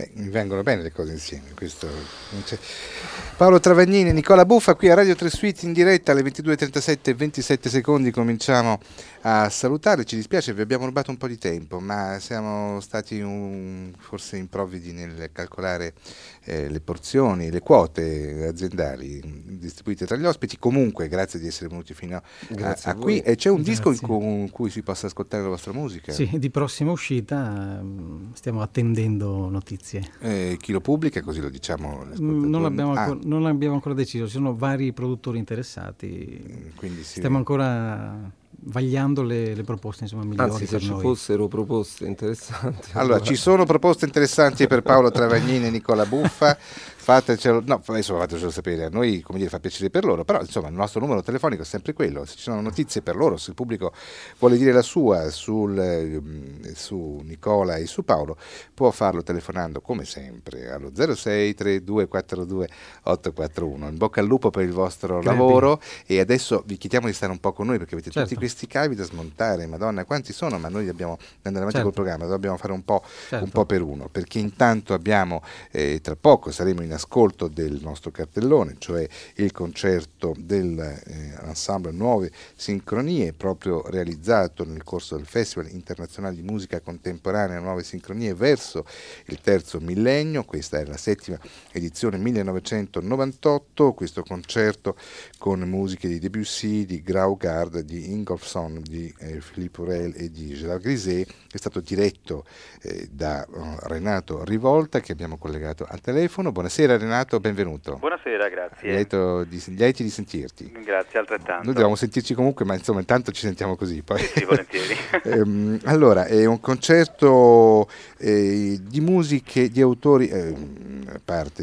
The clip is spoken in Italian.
Mi vengono bene le cose insieme. Questo non c'è. Paolo Travagnini, Nicola Buffa, qui a Radio 3 Suite in diretta alle 22:37 e 27 secondi. Cominciamo a salutare. Ci dispiace, vi abbiamo rubato un po' di tempo, ma siamo stati forse improvvidi nel calcolare le porzioni, le quote aziendali distribuite tra gli ospiti. Comunque, grazie di essere venuti fino a qui. E c'è un disco in cui si possa ascoltare la vostra musica? Sì, di prossima uscita, stiamo attendendo notizie. Chi lo pubblica, così lo diciamo? Non abbiamo ancora deciso, ci sono vari produttori interessati, quindi stiamo ancora vagliando le proposte, insomma, migliori. Anzi, se ci fossero proposte interessanti. Allora, ci sono proposte interessanti per Paolo Travagnini e Nicola Buffa. Fatecelo, no, adesso fatecelo sapere, a noi, come dire, fa piacere per loro, però insomma il nostro numero telefonico è sempre quello. Se ci sono notizie per loro, se il pubblico vuole dire la sua su Nicola e su Paolo, può farlo telefonando come sempre allo 06 32 42 841. In bocca al lupo per il vostro lavoro, e adesso vi chiediamo di stare un po' con noi, perché avete tutti questi cavi da smontare, madonna quanti sono, ma noi dobbiamo andare avanti col programma, dobbiamo fare un po' per uno, perché intanto abbiamo tra poco saremo in ascolto del nostro cartellone, cioè il concerto dell'ensemble Nuove Sincronie, proprio realizzato nel corso del Festival Internazionale di Musica Contemporanea Nuove Sincronie verso il terzo millennio. Questa è la 7ª edizione 1998, questo concerto con musiche di Debussy, di Graugard, di Ingolfsson, di Philippe Aurel e di Gérard Griset, è stato diretto da Renato Rivolta, che abbiamo collegato al telefono. Buonasera Renato, benvenuto. Buonasera, grazie. Lieti di sentirti. Grazie, altrettanto. Noi dobbiamo sentirci comunque, ma insomma intanto ci sentiamo così. Poi. Sì, volentieri. Allora, è un concerto di musiche, di autori, parte